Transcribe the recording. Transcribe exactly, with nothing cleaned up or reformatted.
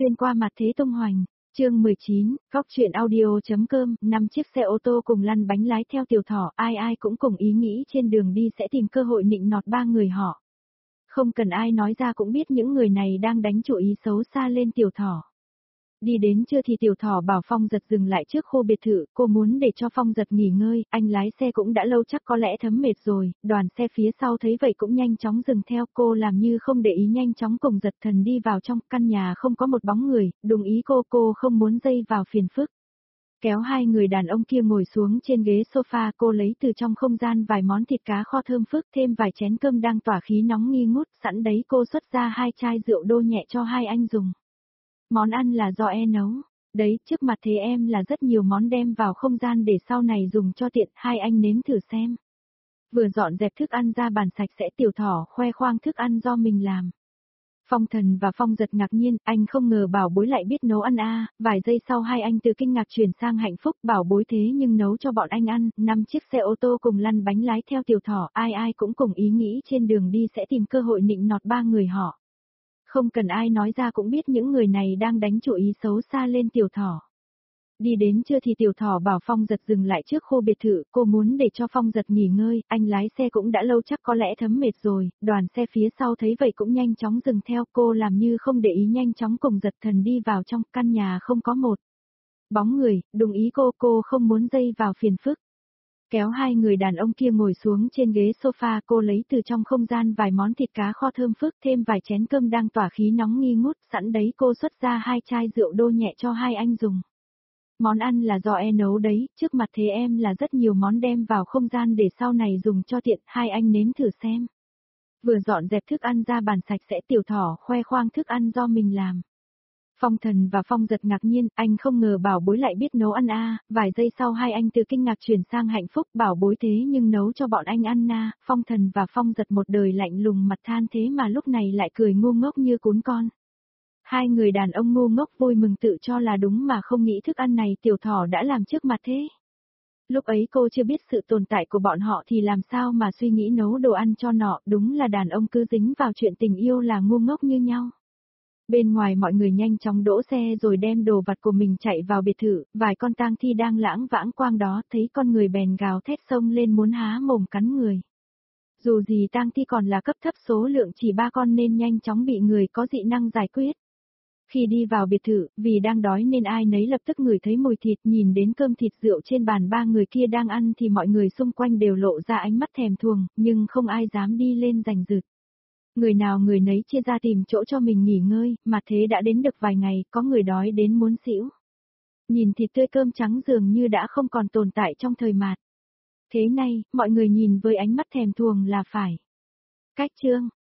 xuyên qua mặt thế tung hoành. Chương mười chín, góc truyện audio.com, năm chiếc xe ô tô cùng lăn bánh lái theo Tiểu Thỏ, ai ai cũng cùng ý nghĩ trên đường đi sẽ tìm cơ hội nịnh nọt ba người họ. Không cần ai nói ra cũng biết những người này đang đánh chủ ý xấu xa lên Tiểu Thỏ. Đi đến trưa thì Tiểu Thỏ bảo Phong Giật dừng lại trước khu biệt thự, cô muốn để cho Phong Giật nghỉ ngơi, anh lái xe cũng đã lâu chắc có lẽ thấm mệt rồi, đoàn xe phía sau thấy vậy cũng nhanh chóng dừng theo, cô làm như không để ý nhanh chóng cùng Giật Thần đi vào trong căn nhà không có một bóng người, đúng ý cô cô không muốn dây vào phiền phức. Kéo hai người đàn ông kia ngồi xuống trên ghế sofa, cô lấy từ trong không gian vài món thịt cá kho thơm phức thêm vài chén cơm đang tỏa khí nóng nghi ngút, sẵn đấy cô xuất ra hai chai rượu đô nhẹ cho hai anh dùng. Món ăn là do e nấu. Đấy, trước mặt thế em là rất nhiều món đem vào không gian để sau này dùng cho tiện, hai anh nếm thử xem. Vừa dọn dẹp thức ăn ra bàn sạch sẽ, Tiểu Thỏ khoe khoang thức ăn do mình làm. Phong Thần và Phong Giật ngạc nhiên, anh không ngờ bảo bối lại biết nấu ăn a. Vài giây sau hai anh từ kinh ngạc chuyển sang hạnh phúc, bảo bối thế nhưng nấu cho bọn anh ăn, năm chiếc xe ô tô cùng lăn bánh lái theo Tiểu Thỏ, ai ai cũng cùng ý nghĩ trên đường đi sẽ tìm cơ hội nịnh nọt ba người họ. Không cần ai nói ra cũng biết những người này đang đánh chủ ý xấu xa lên Tiểu Thỏ. Đi đến trưa thì Tiểu Thỏ bảo Phong Giật dừng lại trước khu biệt thự, cô muốn để cho Phong Giật nghỉ ngơi, anh lái xe cũng đã lâu chắc có lẽ thấm mệt rồi, đoàn xe phía sau thấy vậy cũng nhanh chóng dừng theo, cô làm như không để ý nhanh chóng cùng Giật Thần đi vào trong căn nhà không có một bóng người, đúng ý cô cô không muốn dây vào phiền phức. Kéo hai người đàn ông kia ngồi xuống trên ghế sofa, cô lấy từ trong không gian vài món thịt cá kho thơm phức thêm vài chén cơm đang tỏa khí nóng nghi ngút, sẵn đấy cô xuất ra hai chai rượu đô nhẹ cho hai anh dùng. Món ăn là do e nấu đấy, trước mặt thế em là rất nhiều món đem vào không gian để sau này dùng cho tiện, hai anh nếm thử xem. Vừa dọn dẹp thức ăn ra bàn sạch sẽ, Tiểu Thỏ khoe khoang thức ăn do mình làm. Phong Thần và Phong Giật ngạc nhiên, anh không ngờ bảo bối lại biết nấu ăn a. Vài giây sau hai anh từ kinh ngạc chuyển sang hạnh phúc, bảo bối thế nhưng nấu cho bọn anh ăn na. Phong Thần và Phong Giật một đời lạnh lùng mặt than thế mà lúc này lại cười ngu ngốc như cún con. Hai người đàn ông ngu ngốc vui mừng tự cho là đúng mà không nghĩ thức ăn này Tiểu Thỏ đã làm trước mặt thế. Lúc ấy cô chưa biết sự tồn tại của bọn họ thì làm sao mà suy nghĩ nấu đồ ăn cho nọ, đúng là đàn ông cứ dính vào chuyện tình yêu là ngu ngốc như nhau. Bên ngoài mọi người nhanh chóng đỗ xe rồi đem đồ vặt của mình chạy vào biệt thự, vài con tang thi đang lãng vãng quang đó thấy con người bèn gào thét xông lên muốn há mồm cắn người. Dù gì tang thi còn là cấp thấp số lượng chỉ ba con nên nhanh chóng bị người có dị năng giải quyết. Khi đi vào biệt thự, vì đang đói nên ai nấy lập tức ngửi thấy mùi thịt, nhìn đến cơm thịt rượu trên bàn ba người kia đang ăn thì mọi người xung quanh đều lộ ra ánh mắt thèm thuồng, nhưng không ai dám đi lên giành giật. Người nào người nấy chia ra tìm chỗ cho mình nghỉ ngơi, mà thế đã đến được vài ngày, có người đói đến muốn xỉu. Nhìn thịt tươi cơm trắng dường như đã không còn tồn tại trong thời mạt. Thế này, mọi người nhìn với ánh mắt thèm thuồng là phải. Cách chương